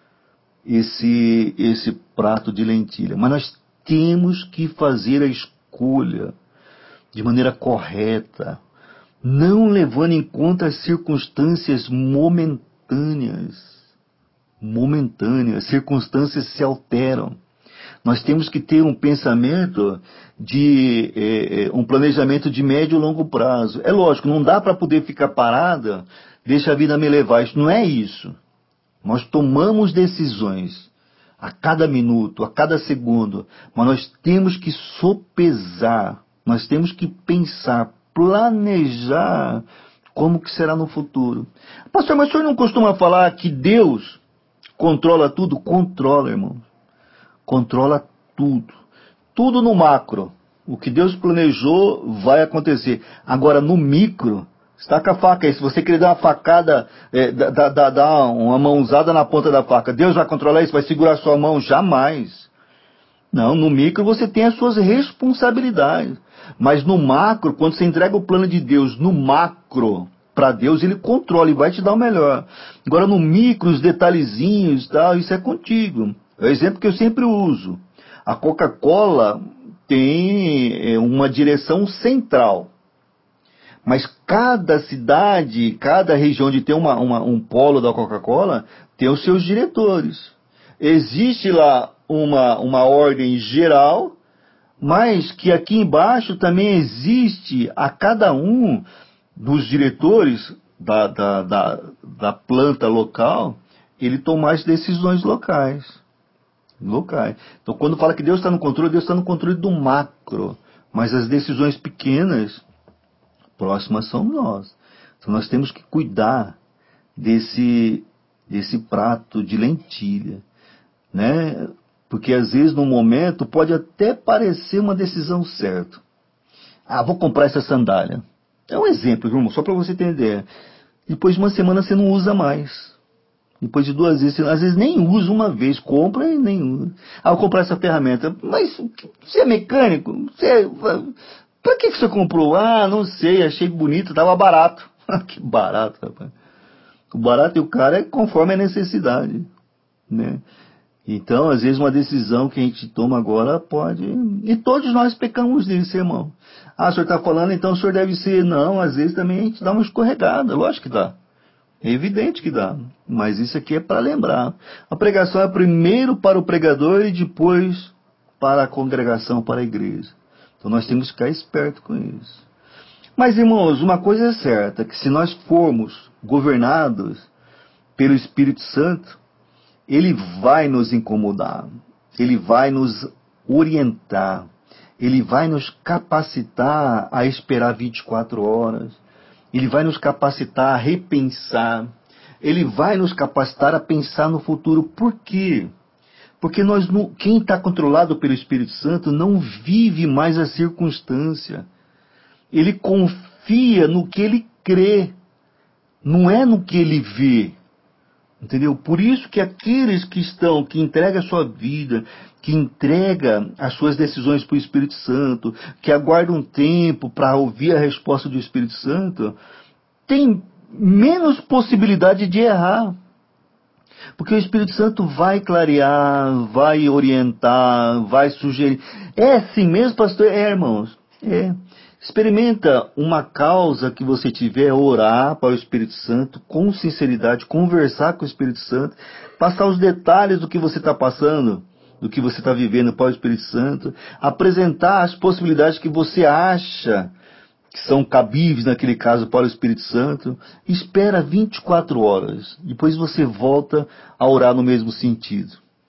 esse, esse prato de lentilha. Mas nós temos que fazer a escolha de maneira correta, não levando em conta as circunstâncias momentâneas. Momentâneas, circunstâncias se alteram. Nós temos que ter um pensamento de eh, um planejamento de médio e longo prazo. É lógico, não dá para poder ficar parada, deixa a vida me levar. Isso não é isso. Nós tomamos decisões a cada minuto, a cada segundo, mas nós temos que sopesar, nós temos que pensar, planejar como que será no futuro. Pastor, mas o senhor não costuma falar que Deus controla tudo? Controla, irmão. Controla tudo. Tudo no macro. O que Deus planejou vai acontecer. Agora, no micro, está com a faca aí. Se você querer dar uma facada, é, dá, dá, dá uma mãozada na ponta da faca, Deus vai controlar isso? Vai segurar sua mão? Jamais. Não, no micro você tem as suas responsabilidades. Mas no macro, quando você entrega o plano de Deus no macro para Deus, ele controla e vai te dar o melhor. Agora no micro, os detalhezinhos, tal, isso é contigo. É o exemplo que eu sempre uso. A Coca-Cola tem uma direção central. Mas cada cidade, cada região onde tem uma, uma, um polo da Coca-Cola, tem os seus diretores. Existe lá uma, uma ordem geral, mas que aqui embaixo também existe a cada um dos diretores da, da, da, da planta local, ele tomar as decisões locais. locais. Então, quando fala que Deus está no controle, Deus está no controle do macro. Mas as decisões pequenas, próximas são nós. Então, nós temos que cuidar desse, desse prato de lentilha, né? Porque, às vezes, no momento, pode até parecer uma decisão certa. Ah, vou comprar essa sandália. É um exemplo, irmão, só para você entender. Depois de uma semana, você não usa mais. Depois de duas vezes, às vezes nem usa uma vez, compra e nem usa. Ah, vou comprar essa ferramenta. Mas você é mecânico? Você, para que, que você comprou? Ah, não sei, achei bonito, estava barato. Que barato, rapaz. O barato e o caro é conforme a necessidade, né? Então, às vezes, uma decisão que a gente toma agora pode... E todos nós pecamos nisso, irmão. Ah, o senhor está falando, então o senhor deve ser... Não, às vezes também a gente dá uma escorregada, lógico que dá. É evidente que dá, mas isso aqui é para lembrar. A pregação é primeiro para o pregador e depois para a congregação, para a igreja. Então nós temos que ficar esperto com isso. Mas, irmãos, uma coisa é certa, que se nós formos governados pelo Espírito Santo, ele vai nos incomodar, ele vai nos orientar, Ele vai nos capacitar a esperar vinte e quatro horas. Ele vai nos capacitar a repensar. Ele vai nos capacitar a pensar no futuro. Por quê? Porque nós não, quem está controlado pelo Espírito Santo não vive mais a circunstância. Ele confia no que ele crê, não é no que ele vê. Entendeu? Por isso que aqueles que estão, que entregam a sua vida, que entregam as suas decisões para o Espírito Santo, que aguardam um tempo para ouvir a resposta do Espírito Santo, tem menos possibilidade de errar. Porque o Espírito Santo vai clarear, vai orientar, vai sugerir. É assim mesmo, pastor? É, irmãos. É. Experimenta uma causa que você tiver, orar para o Espírito Santo, com sinceridade, conversar com o Espírito Santo, passar os detalhes do que você está passando, do que você está vivendo para o Espírito Santo, apresentar as possibilidades que você acha que são cabíveis naquele caso para o Espírito Santo, espera vinte e quatro horas, depois você volta a orar no mesmo sentido.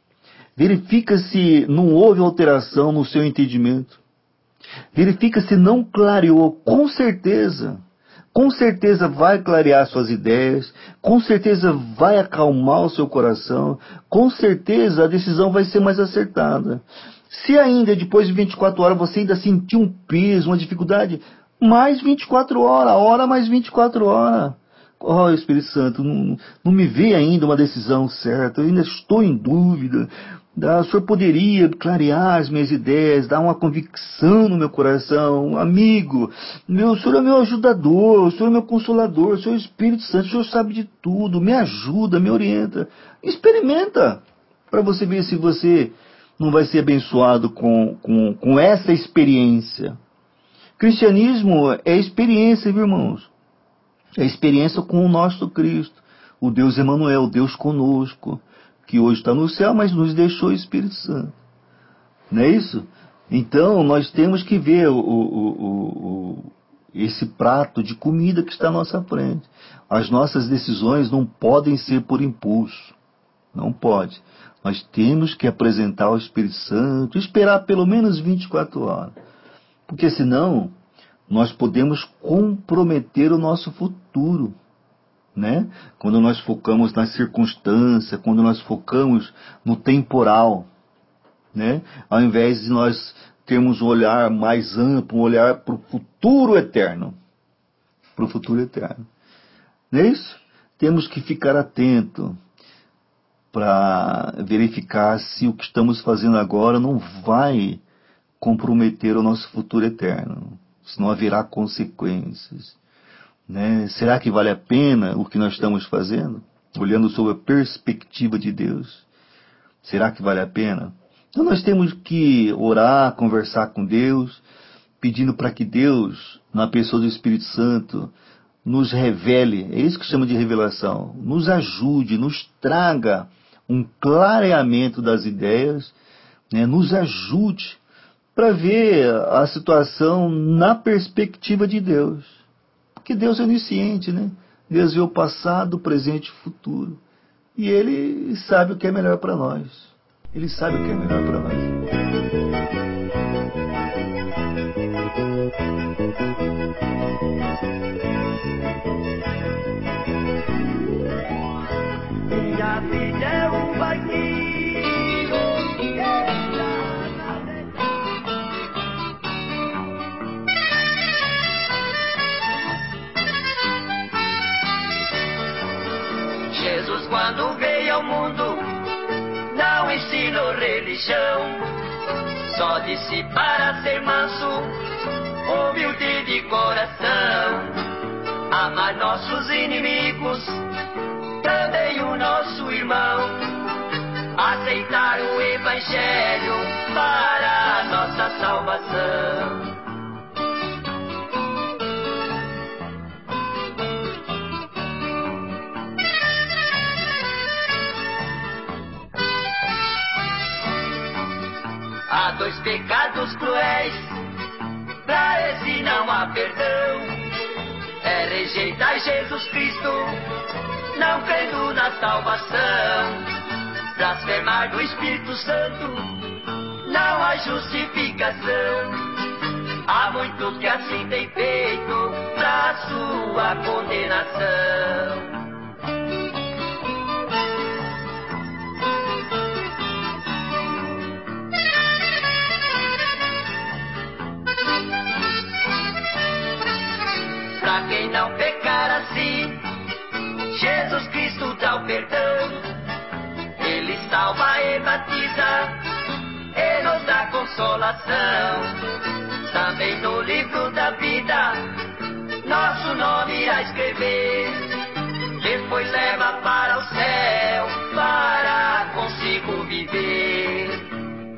Verifica se não houve alteração no seu entendimento. Verifica se não clareou. Com certeza, com certeza vai clarear suas ideias, com certeza vai acalmar o seu coração, com certeza a decisão vai ser mais acertada. Se ainda depois de vinte e quatro horas você ainda sentir um peso, uma dificuldade, mais vinte e quatro horas, hora mais vinte e quatro horas. Oh, Espírito Santo, não, não me vê ainda uma decisão certa, eu ainda estou em dúvida. O Senhor poderia clarear as minhas ideias, dar uma convicção no meu coração. Amigo, meu, o Senhor é meu ajudador, o Senhor é meu consolador, o Senhor é o Espírito Santo, o Senhor sabe de tudo, me ajuda, me orienta. Experimenta, para você ver se você não vai ser abençoado com, com, com essa experiência. Cristianismo é experiência, viu, irmãos? É experiência com o nosso Cristo, o Deus Emanuel, o Deus conosco, que hoje está no céu, mas nos deixou o Espírito Santo. Não é isso? Então, nós temos que ver o, o, o, o, esse prato de comida que está à nossa frente. As nossas decisões não podem ser por impulso. Não pode. Nós temos que apresentar ao Espírito Santo, esperar pelo menos vinte e quatro horas. Porque senão, nós podemos comprometer o nosso futuro. Né? Quando nós focamos na circunstância, quando nós focamos no temporal, né? Ao invés de nós termos um olhar mais amplo, um olhar para o futuro eterno. Para o futuro eterno. Não é isso? Temos que ficar atento para verificar se o que estamos fazendo agora não vai comprometer o nosso futuro eterno. Se não haverá consequências. Né? Será que vale a pena o que nós estamos fazendo? Olhando sob a perspectiva de Deus. Será que vale a pena? Então nós temos que orar, conversar com Deus, pedindo para que Deus, na pessoa do Espírito Santo, nos revele, é isso que chama de revelação, nos ajude, nos traga um clareamento das ideias, né? Nos ajude para ver a situação na perspectiva de Deus. Porque Deus é onisciente, né? Deus vê o passado, o presente e o futuro. E Ele sabe o que é melhor para nós. Ele sabe o que é melhor para nós. Minha vida é um barquinho que está navegando. Jesus, quando veio ao mundo, não ensinou religião, só disse para ser manso, humilde de coração, amar nossos inimigos, também o nosso irmão, aceitar o Evangelho para a nossa salvação. Há dois pecados cruéis, pra esse não há perdão. É rejeitar Jesus Cristo, não crendo na salvação. Blasfemar do Espírito Santo, não há da justificação. Há muitos que assim têm feito pra sua condenação. Pra quem não pecar assim, Jesus Cristo dá o perdão. Ele salva e batiza e nos dá consolação. Também no livro da vida nosso nome irá escrever. Depois leva para o céu para consigo viver.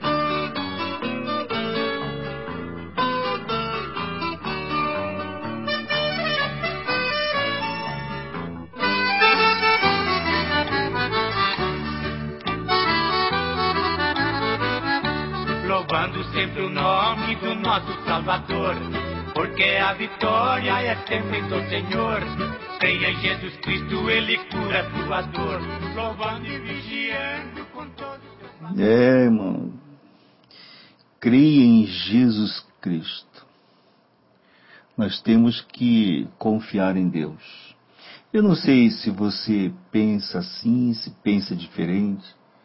Louvando sempre o nome do nosso Salvador, porque a vitória é sempre do Senhor. Creia em Jesus Cristo, Ele cura a tua dor. Louvando e vigiando com todos os teus... É, irmão. Creia em Jesus Cristo. Nós temos que confiar em Deus. Eu não sei se você pensa assim, se pensa diferente,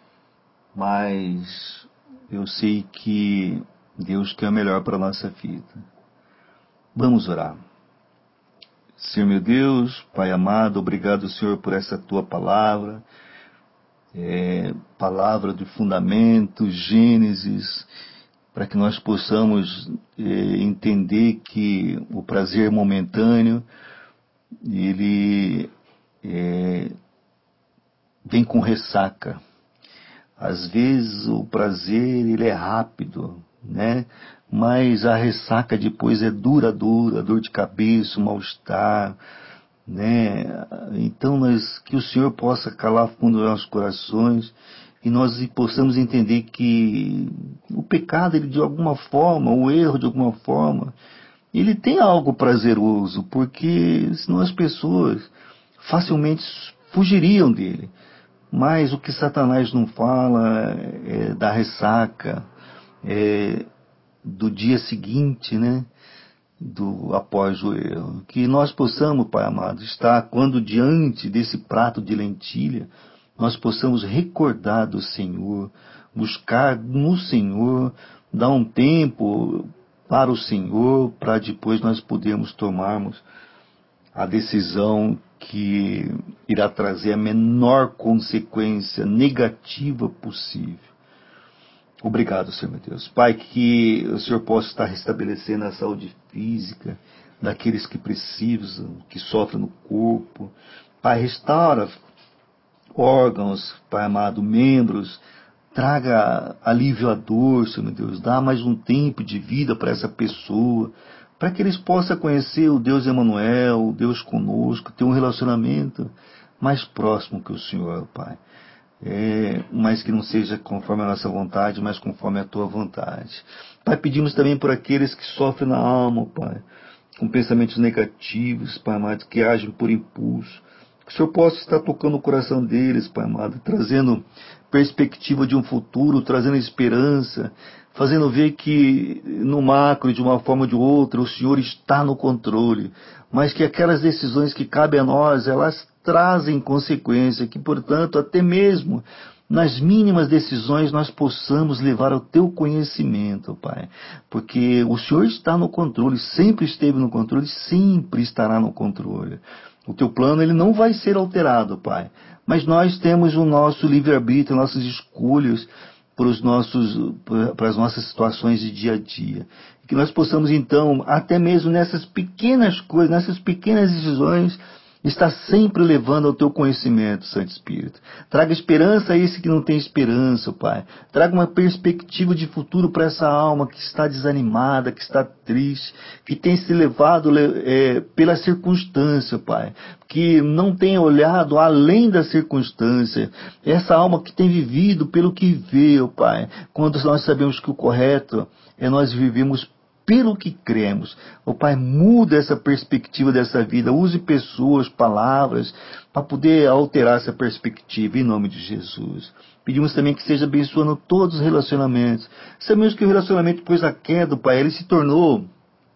mas eu sei que Deus quer o melhor para a nossa vida. Vamos orar. Senhor meu Deus, Pai amado, obrigado, Senhor, por essa tua palavra, é, palavra de fundamento, Gênesis, para que nós possamos é, entender que o prazer momentâneo, ele é, vem com ressaca. Às vezes o prazer ele é rápido, né? Mas a ressaca depois é duradoura, dor de cabeça, mal-estar, né? Então nós, que o Senhor possa calar fundo nos nossos corações e nós possamos entender que o pecado, ele de alguma forma, o erro de alguma forma, ele tem algo prazeroso, porque senão as pessoas facilmente fugiriam dele. Mas o que Satanás não fala é da ressaca, é do dia seguinte, né? Do, após o erro. Que nós possamos, Pai amado, estar, quando diante desse prato de lentilha, nós possamos recordar do Senhor, buscar no Senhor, dar um tempo para o Senhor, para depois nós podermos tomarmos a decisão que irá trazer a menor consequência negativa possível. Obrigado, Senhor meu Deus. Pai, que o Senhor possa estar restabelecendo a saúde física daqueles que precisam, que sofrem no corpo. Pai, restaura órgãos, Pai amado, membros, traga alívio à dor, Senhor meu Deus. Dá mais um tempo de vida para essa pessoa, para que eles possam conhecer o Deus Emanuel, o Deus conosco, ter um relacionamento mais próximo que o Senhor, Pai. É, mas que não seja conforme a nossa vontade, mas conforme a tua vontade. Pai, pedimos também por aqueles que sofrem na alma, Pai, com pensamentos negativos, Pai amado, que agem por impulso. Que o Senhor possa estar tocando o coração deles, Pai amado, trazendo perspectiva de um futuro, trazendo esperança, fazendo ver que no macro, de uma forma ou de outra, o Senhor está no controle, mas que aquelas decisões que cabem a nós, elas trazem consequência, que, portanto, até mesmo nas mínimas decisões nós possamos levar ao teu conhecimento, Pai, porque o Senhor está no controle, sempre esteve no controle, sempre estará no controle. O teu plano, ele não vai ser alterado, Pai, mas nós temos o nosso livre-arbítrio, nossas escolhas para, os nossos, para as nossas situações de dia a dia. E que nós possamos, então, até mesmo nessas pequenas coisas, nessas pequenas decisões, está sempre levando ao teu conhecimento, Santo Espírito. Traga esperança a esse que não tem esperança, Pai. Traga uma perspectiva de futuro para essa alma que está desanimada, que está triste, que tem se levado é, pela circunstância, Pai. Que não tem olhado além da circunstância. Essa alma que tem vivido pelo que vê, Pai. Quando nós sabemos que o correto é nós vivemos pelo que cremos. Ó Pai, muda essa perspectiva dessa vida, use pessoas, palavras, para poder alterar essa perspectiva, em nome de Jesus. Pedimos também que seja abençoando todos os relacionamentos. Sabemos que o relacionamento, depois da queda, Pai, ele se tornou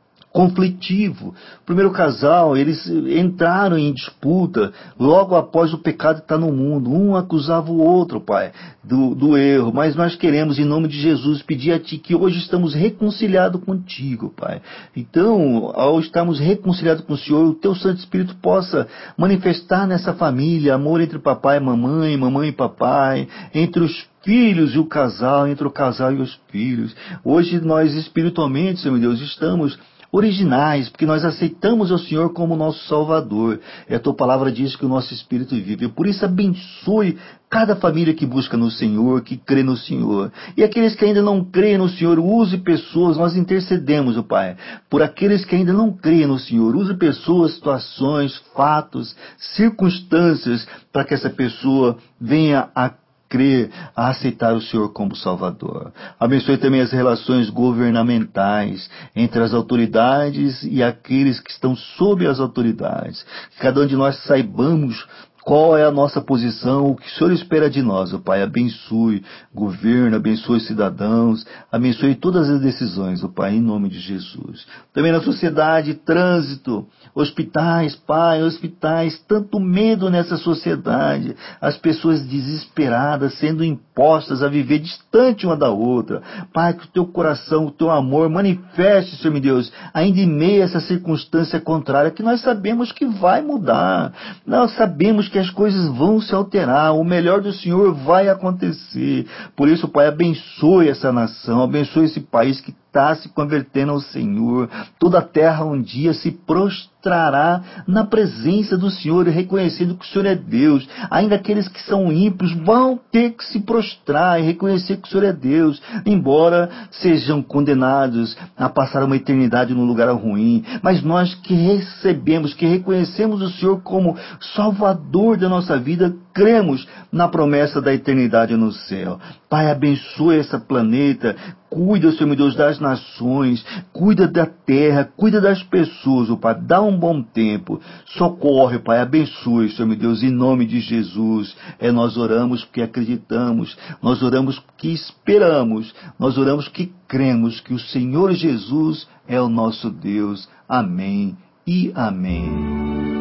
conflitivo. O primeiro casal, eles entraram em disputa logo após o pecado estar no mundo. Um acusava o outro, Pai, do, do erro. Mas nós queremos, em nome de Jesus, pedir a Ti que hoje estamos reconciliados contigo, Pai. Então, ao estarmos reconciliados com o Senhor, o Teu Santo Espírito possa manifestar nessa família amor entre papai e mamãe, mamãe e papai, entre os filhos e o casal, entre o casal e os filhos. Hoje nós espiritualmente, Senhor Deus, estamos originais, porque nós aceitamos o Senhor como nosso Salvador. E a Tua palavra diz que o nosso espírito vive. Por isso abençoe cada família que busca no Senhor, que crê no Senhor. E aqueles que ainda não creem no Senhor, use pessoas, nós intercedemos, ó Pai, por aqueles que ainda não creem no Senhor. Use pessoas, situações, fatos, circunstâncias, para que essa pessoa venha a crer, a aceitar o Senhor como Salvador. Abençoe também as relações governamentais entre as autoridades e aqueles que estão sob as autoridades. Que cada um de nós saibamos qual é a nossa posição, o que o Senhor espera de nós, ó Pai. Abençoe governo, abençoe cidadãos, abençoe todas as decisões, ó Pai, em nome de Jesus. Também na sociedade, trânsito, hospitais, Pai, hospitais, tanto medo nessa sociedade, as pessoas desesperadas, sendo impostas a viver distante uma da outra. Pai, que o Teu coração, o Teu amor manifeste, Senhor meu Deus, ainda em meio a essa circunstância contrária, que nós sabemos que vai mudar, nós sabemos que as coisas vão se alterar, o melhor do Senhor vai acontecer. Por isso, Pai, abençoe essa nação, abençoe esse país que está se convertendo ao Senhor. Toda a terra um dia se prostrará na presença do Senhor, reconhecendo que o Senhor é Deus. Ainda aqueles que são ímpios vão ter que se prostrar e reconhecer que o Senhor é Deus, embora sejam condenados a passar uma eternidade num lugar ruim. Mas nós que recebemos, que reconhecemos o Senhor como Salvador da nossa vida, cremos na promessa da eternidade no céu. Pai, abençoe esse planeta, cuida, Senhor meu Deus, das nações, cuida da terra, cuida das pessoas, oh Pai, dá um bom tempo, socorre, Pai, abençoe, Senhor meu Deus, em nome de Jesus. É, nós oramos porque acreditamos, nós oramos porque esperamos, nós oramos que cremos que o Senhor Jesus é o nosso Deus. Amém e amém.